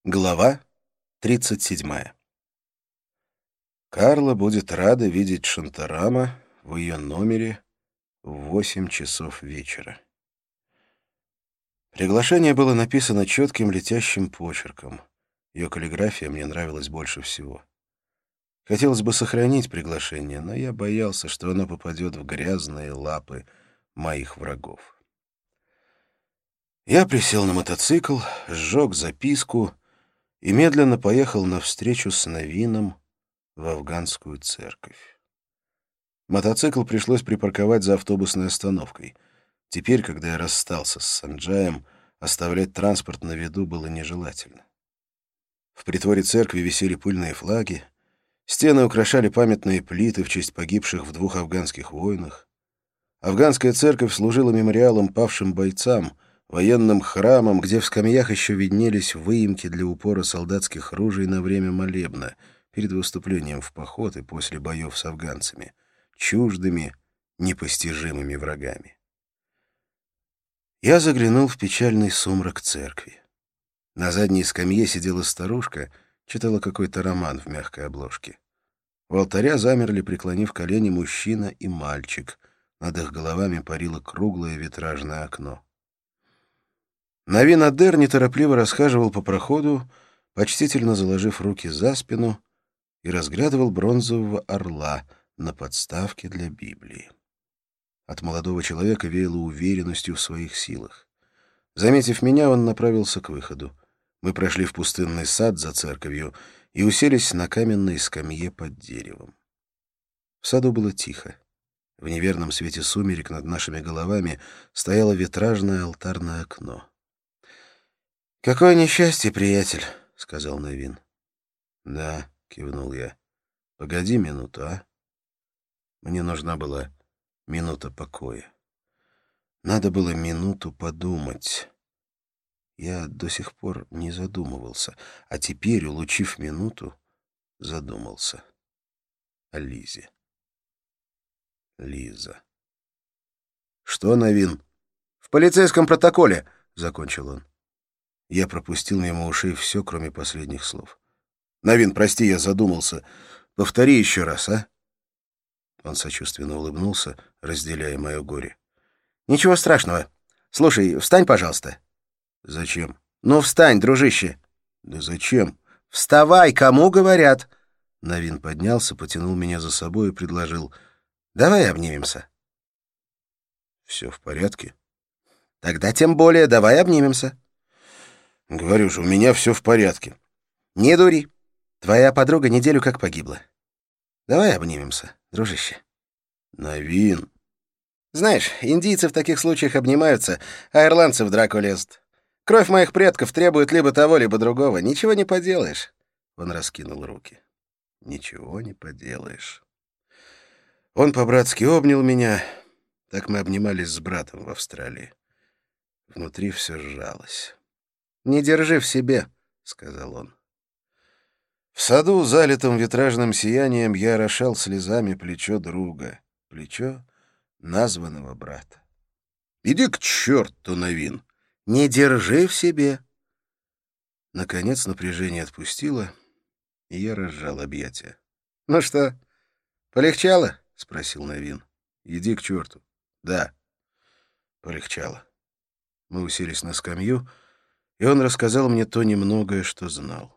Глава 37. Карла будет рада видеть Шантарама в ее номере в 8 часов вечера. Приглашение было написано четким летящим почерком. Ее каллиграфия мне нравилась больше всего. Хотелось бы сохранить приглашение, но я боялся, что оно попадет в грязные лапы моих врагов. Я присел на мотоцикл, сжег записку и медленно поехал навстречу с Навином в афганскую церковь. Мотоцикл пришлось припарковать за автобусной остановкой. Теперь, когда я расстался с Санджаем, оставлять транспорт на виду было нежелательно. В притворе церкви висели пыльные флаги, стены украшали памятные плиты в честь погибших в 2 афганских войнах. Афганская церковь служила мемориалом павшим бойцам, военным храмом, где в скамьях еще виднелись выемки для упора солдатских ружей на время молебна, перед выступлением в поход и после боев с афганцами, чуждыми, непостижимыми врагами. Я заглянул в печальный сумрак церкви. На задней скамье сидела старушка, читала какой-то роман в мягкой обложке. У алтаря замерли, преклонив колени, мужчина и мальчик. Над их головами парило круглое витражное окно. Навин Адер неторопливо расхаживал по проходу, почтительно заложив руки за спину, и разглядывал бронзового орла на подставке для Библии. От молодого человека веяло уверенностью в своих силах. Заметив меня, он направился к выходу. Мы прошли в пустынный сад за церковью и уселись на каменной скамье под деревом. В саду было тихо. В неверном свете сумерек над нашими головами стояло витражное алтарное окно. «Какое несчастье, приятель», — сказал Навин. «Да», — кивнул я. «Погоди минуту, а?» Мне нужна была минута покоя. Надо было минуту подумать. Я до сих пор не задумывался, а теперь, улучив минуту, задумался о Лизе. Лиза. «Что, Навин?» «В полицейском протоколе», — закончил он. Я пропустил мимо ушей все, кроме последних слов. «Навин, прости, я задумался. Повтори еще раз, а?» Он сочувственно улыбнулся, разделяя мое горе. «Ничего страшного. Слушай, встань, пожалуйста». «Зачем?» «Ну, встань, дружище». «Да зачем?» «Вставай, кому говорят». Навин поднялся, потянул меня за собой и предложил. «Давай обнимемся». «Все в порядке?» «Тогда тем более давай обнимемся». «Говорю же, у меня все в порядке». «Не дури. Твоя подруга неделю как погибла. Давай обнимемся, дружище». «Навин». «Знаешь, индийцы в таких случаях обнимаются, а ирландцы в драку лезут. Кровь моих предков требует либо того, либо другого. Ничего не поделаешь». Он раскинул руки. «Ничего не поделаешь». Он по-братски обнял меня. Так мы обнимались с братом в Австралии. Внутри все сжалось. «Не держи в себе», — сказал он. В саду, залитом витражным сиянием, я орошал слезами плечо друга, плечо названного брата. «Иди к черту, Навин!» «Не держи в себе!» Наконец напряжение отпустило, и я разжал объятия. «Ну что, полегчало?» — спросил Навин. «Иди к черту!» «Да, полегчало». Мы уселись на скамью, и он рассказал мне то немногое, что знал.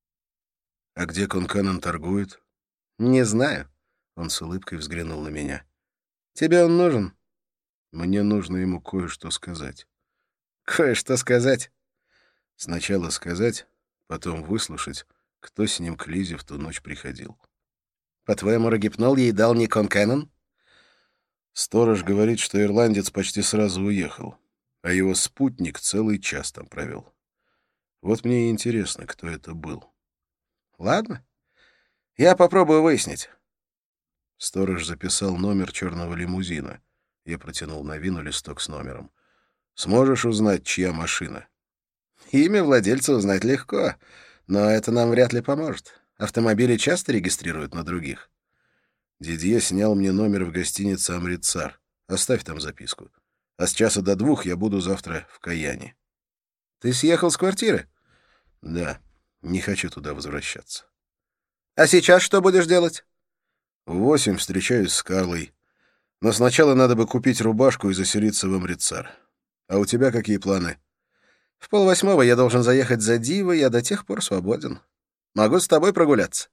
«А где Конканен торгует?» «Не знаю». Он с улыбкой взглянул на меня. «Тебе он нужен?» «Мне нужно ему кое-что сказать». «Кое-что сказать?» «Сначала сказать, потом выслушать, кто с ним к Лизе в ту ночь приходил». «По-твоему, Рогипнол ей дал не Конканен?» «Сторож говорит, что ирландец почти сразу уехал, а его спутник целый час там провел. Вот мне и интересно, кто это был». «Ладно, я попробую выяснить». Сторож записал номер черного лимузина. Я протянул Навину листок с номером. «Сможешь узнать, чья машина?» «Имя владельца узнать легко, но это нам вряд ли поможет. Автомобили часто регистрируют на других». «Дидье снял мне номер в гостинице «Амритсар». Оставь там записку. А с 1:00 до 2:00 я буду завтра в Каяне». «Ты съехал с квартиры?» «Да. Не хочу туда возвращаться. А сейчас что будешь делать? В 8 встречаюсь с Карлой. Но сначала надо бы купить рубашку и заселиться в Амритсар. А у тебя какие планы? В 7:30 я должен заехать за Дивой, я до тех пор свободен. Могу с тобой прогуляться.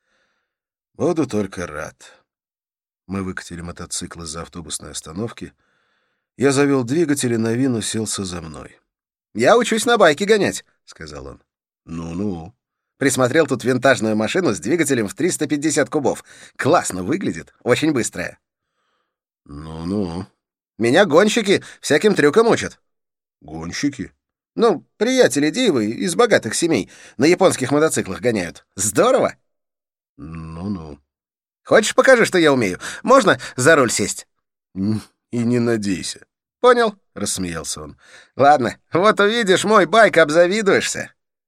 Буду только рад. Мы выкатили мотоцикл из-за автобусной остановки. Я завел двигатель, и Новин уселся за мной. «Я учусь на байке гонять», — сказал он. Ну-ну. Присмотрел тут винтажную машину с двигателем в 350 кубов. Классно выглядит, очень быстрая. Ну-ну. Меня гонщики всяким трюкам учат. Гонщики? Ну, приятели Дивы из богатых семей на японских мотоциклах гоняют. Здорово. Ну-ну. Хочешь, покажи, что я умею? Можно за руль сесть? И не надейся. Понял, рассмеялся он. Ладно, вот увидишь мой байк, обзавидуешься.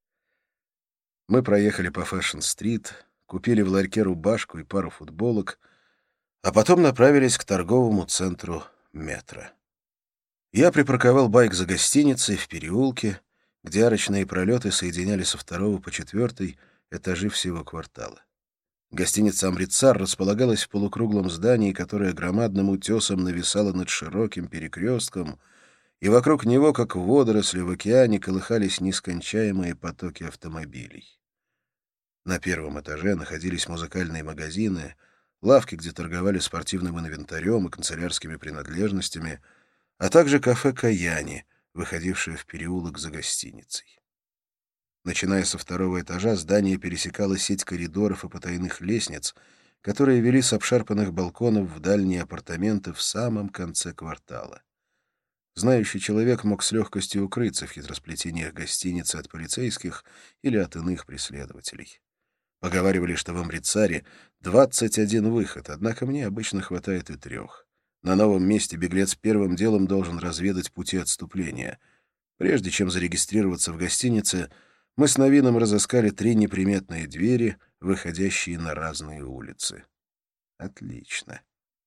Мы проехали по Фэшн-стрит, купили в ларьке рубашку и пару футболок, а потом направились к торговому центру «Метро». Я припарковал байк за гостиницей в переулке, где арочные пролеты соединяли со 2 по 4 этажи всего квартала. Гостиница «Амритсар» располагалась в полукруглом здании, которое громадным утесом нависало над широким перекрестком, и вокруг него, как водоросли в океане, колыхались нескончаемые потоки автомобилей. На 1 этаже находились музыкальные магазины, лавки, где торговали спортивным инвентарем и канцелярскими принадлежностями, а также кафе «Каяни», выходившее в переулок за гостиницей. Начиная со 2 этажа, здание пересекало сеть коридоров и потайных лестниц, которые вели с обшарпанных балконов в дальние апартаменты в самом конце квартала. Знающий человек мог с легкостью укрыться в хитросплетениях гостиницы от полицейских или от иных преследователей. Поговаривали, что в Амритсаре 21 выход, однако мне обычно хватает и 3. На новом месте беглец первым делом должен разведать пути отступления. Прежде чем зарегистрироваться в гостинице, мы с Новином разыскали 3 неприметные двери, выходящие на разные улицы. Отлично.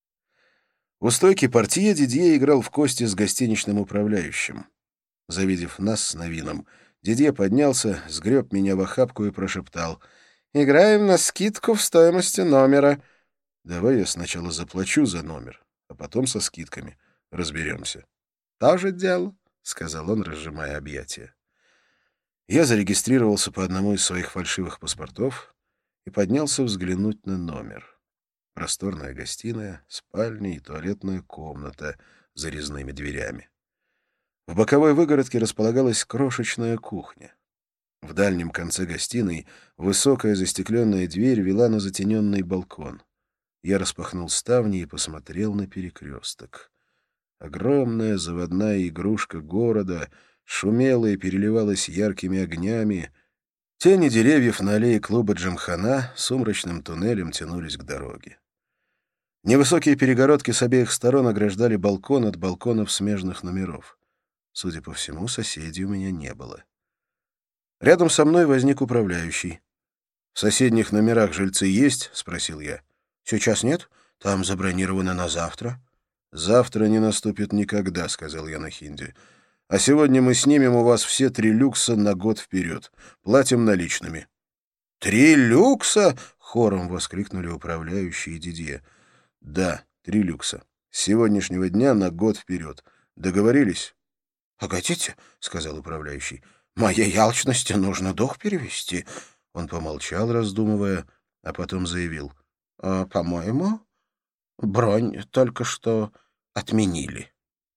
У стойки портье Дидье играл в кости с гостиничным управляющим. Завидев нас с Новином, Дидье поднялся, сгреб меня в охапку и прошептал: «Играем на скидку в стоимости номера». «Давай я сначала заплачу за номер, а потом со скидками. Разберемся». «Тоже дело», — сказал он, разжимая объятия. Я зарегистрировался по одному из своих фальшивых паспортов и поднялся взглянуть на номер. Просторная гостиная, спальня и туалетная комната с зарезными дверями. В боковой выгородке располагалась крошечная кухня. В дальнем конце гостиной высокая застекленная дверь вела на затененный балкон. Я распахнул ставни и посмотрел на перекресток. Огромная заводная игрушка города шумела и переливалась яркими огнями. Тени деревьев на аллее клуба Джимхана сумрачным туннелем тянулись к дороге. Невысокие перегородки с обеих сторон ограждали балкон от балконов смежных номеров. Судя по всему, соседей у меня не было. Рядом со мной возник управляющий. «В соседних номерах жильцы есть?» — спросил я. «Сейчас нет. Там забронировано на завтра». «Завтра не наступит никогда», — сказал я на хинди. «А сегодня мы снимем у вас все 3 люкса на год вперед. Платим наличными». «3 люкса?» — хором воскликнули управляющий и Дидье. «Да, 3 люкса. С сегодняшнего дня на год вперед. Договорились?» «Погодите», — сказал управляющий, — «моей алчности нужно дух перевести». Он помолчал, раздумывая, а потом заявил. «По-моему, бронь только что отменили».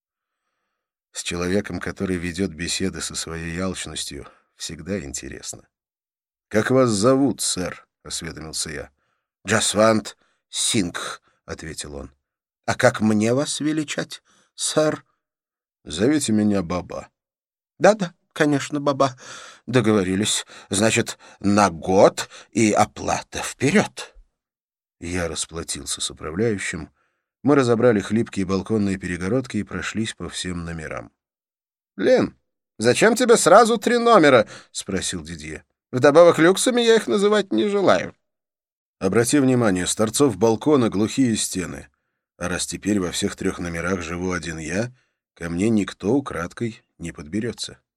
С человеком, который ведет беседы со своей алчностью, всегда интересно. «Как вас зовут, сэр?» — осведомился я. «Джасвант Сингх», — ответил он. «А как мне вас величать, сэр?» «Зовите меня Баба». «Да-да, конечно, Баба. Договорились. Значит, на год и оплата вперед». Я расплатился с управляющим. Мы разобрали хлипкие балконные перегородки и прошлись по всем номерам. «Лен, зачем тебе сразу 3 номера?» — спросил Дидье. «Вдобавок люксами я их называть не желаю». «Обрати внимание, с торцов балкона глухие стены. А раз теперь во всех 3 номерах живу один я, ко мне никто украдкой не подберется».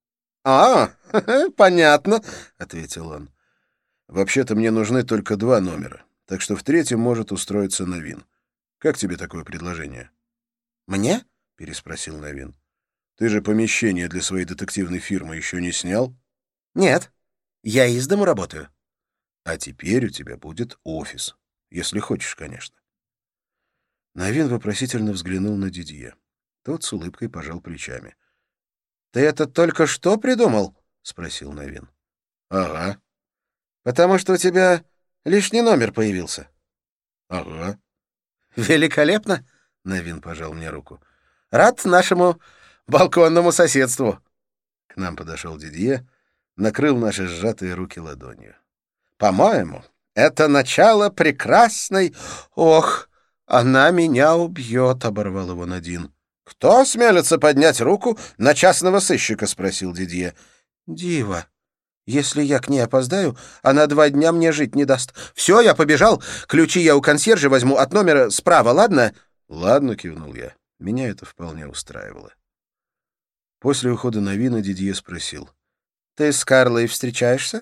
«А, понятно», — ответил он. «Вообще-то мне нужны только 2 номера, так что в третьем может устроиться Новин. Как тебе такое предложение?» «Мне?» — переспросил Новин. «Ты же помещение для своей детективной фирмы еще не снял?» «Нет, я из дому работаю». «А теперь у тебя будет офис. Если хочешь, конечно». Новин вопросительно взглянул на Дидье. Тот с улыбкой пожал плечами. «Ты это только что придумал?» — спросил Новин. «Ага, «Потому что у тебя лишний номер появился». ага». «Великолепно!» — Новин пожал мне руку. «Рад нашему балконному соседству». К нам подошел Дидье, накрыл наши сжатые руки ладонью. «По-моему, это начало прекрасной...» «Ох, она меня убьет!» — оборвал его Надин. «Кто осмелится поднять руку на частного сыщика?» — спросил Дидье. «Дива, если я к ней опоздаю, она 2 дня мне жить не даст. Все, я побежал. Ключи я у консьержа возьму от номера справа, ладно?» «Ладно», — кивнул я. Меня это вполне устраивало. После ухода Новина Дидье спросил. «Ты с Карлой встречаешься?»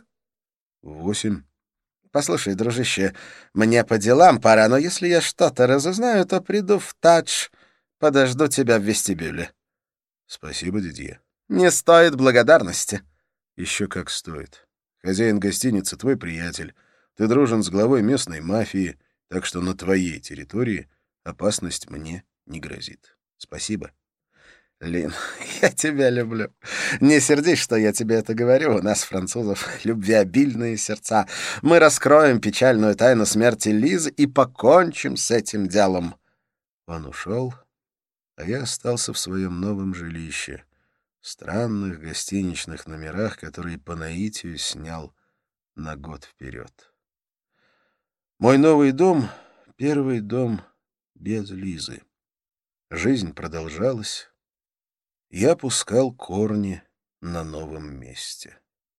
8. «Послушай, дружище, мне по делам пора, но если я что-то разузнаю, то приду в Тадж. Подожду тебя в вестибюле». Спасибо, Дидье. «Не стоит благодарности». Еще как стоит. Хозяин гостиницы твой приятель. Ты дружен с главой местной мафии, так что на твоей территории опасность мне не грозит. Спасибо. «Лин, я тебя люблю. Не сердись, что я тебе это говорю. У нас, французов, любвеобильные сердца. Мы раскроем печальную тайну смерти Лизы и покончим с этим делом». Он ушел, а я остался в своем новом жилище, в странных гостиничных номерах, которые по наитию снял на год вперед. Мой новый дом — первый дом без Лизы. Жизнь продолжалась. Я пускал корни на новом месте.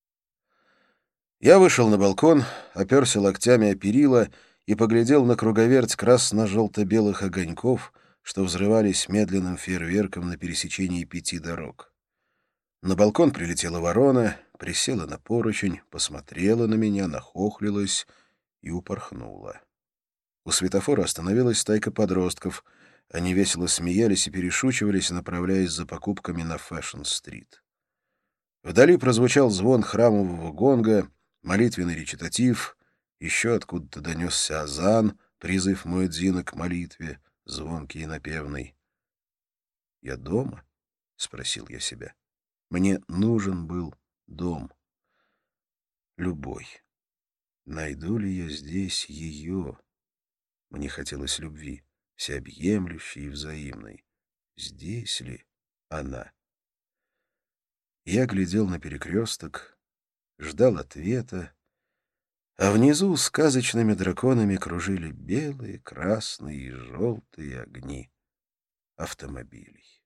Я вышел на балкон, оперся локтями о перила и поглядел на круговерть красно-желто-белых огоньков, что взрывались медленным фейерверком на пересечении 5 дорог. На балкон прилетела ворона, присела на поручень, посмотрела на меня, нахохлилась и упорхнула. У светофора остановилась стайка подростков. Они весело смеялись и перешучивались, направляясь за покупками на Фэшн-стрит. Вдали прозвучал звон храмового гонга, молитвенный речитатив, еще откуда-то донесся азан, призыв муэдзина к молитве, звонкий и напевный. «Я дома?» — спросил я себя. Мне нужен был дом. Любой. Найду ли я здесь ее? Мне хотелось любви, всеобъемлющей и взаимной. Здесь ли она? Я глядел на перекресток, ждал ответа, а внизу сказочными драконами кружили белые, красные и желтые огни автомобилей.